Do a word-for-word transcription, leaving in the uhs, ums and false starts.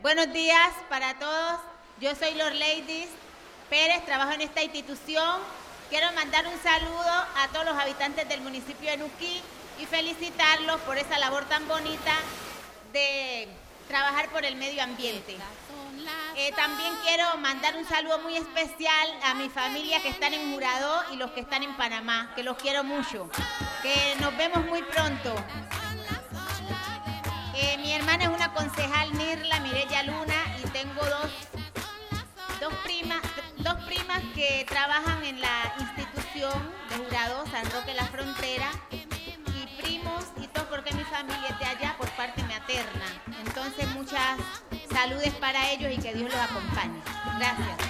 Buenos días para todos. Yo soy Lorleidis Pérez, trabajo en esta institución. Quiero mandar un saludo a todos los habitantes del municipio de Nuquí y felicitarlos por esa labor tan bonita de trabajar por el medio ambiente. Eh, también quiero mandar un saludo muy especial a mi familia que están en Juradó y los que están en Panamá, que los quiero mucho. Que nos vemos muy pronto. Eh, mi hermana es una concejal Nirla Mireya Luna y tengo dos, dos, primas, dos primas que trabajan en la institución de Juradó, San Roque La Frontera, y primos y todo porque mi familia es de allá por parte materna. Entonces muchas saludes para ellos y que Dios los acompañe. Gracias.